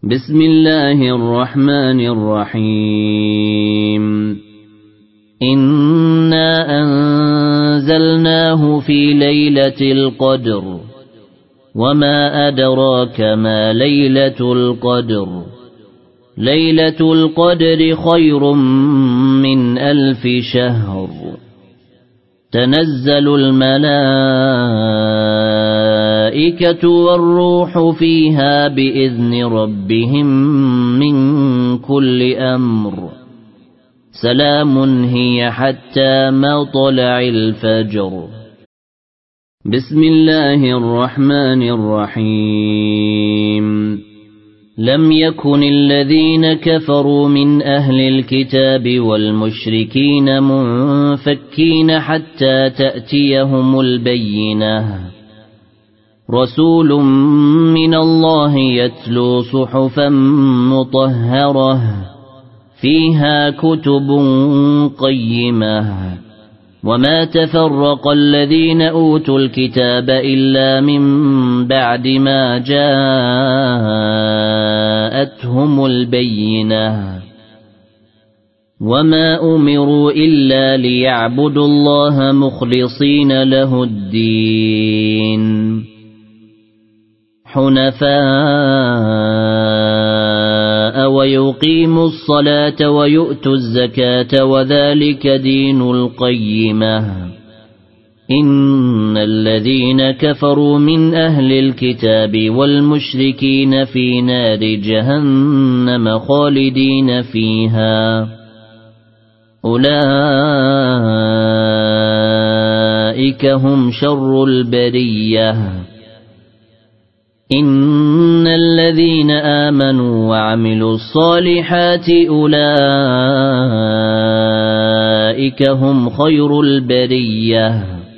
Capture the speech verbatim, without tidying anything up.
بسم الله الرحمن الرحيم إنا أنزلناه في ليلة القدر وما أدراك ما ليلة القدر ليلة القدر خير من ألف شهر تنزل الملائكة والروح فيها بإذن ربهم من كل أمر سلام هي حتى مطلع الفجر. بسم الله الرحمن الرحيم لم يكن الذين كفروا من أهل الكتاب والمشركين منفكين حتى تأتيهم البينة رسول من الله يتلو صحفا مطهرة فيها كتب قيمة وما تفرق الذين أوتوا الكتاب إلا من بعد ما جاءتهم البينة وما أمروا إلا ليعبدوا الله مخلصين له الدين حنفاء ويقيموا الصلاة ويؤتوا الزكاة وذلك دين القيمة إن الذين كفروا من أهل الكتاب والمشركين في نار جهنم خالدين فيها أولئك هم شر البرية إن الذين آمنوا وعملوا الصالحات أولئك هم خير البرية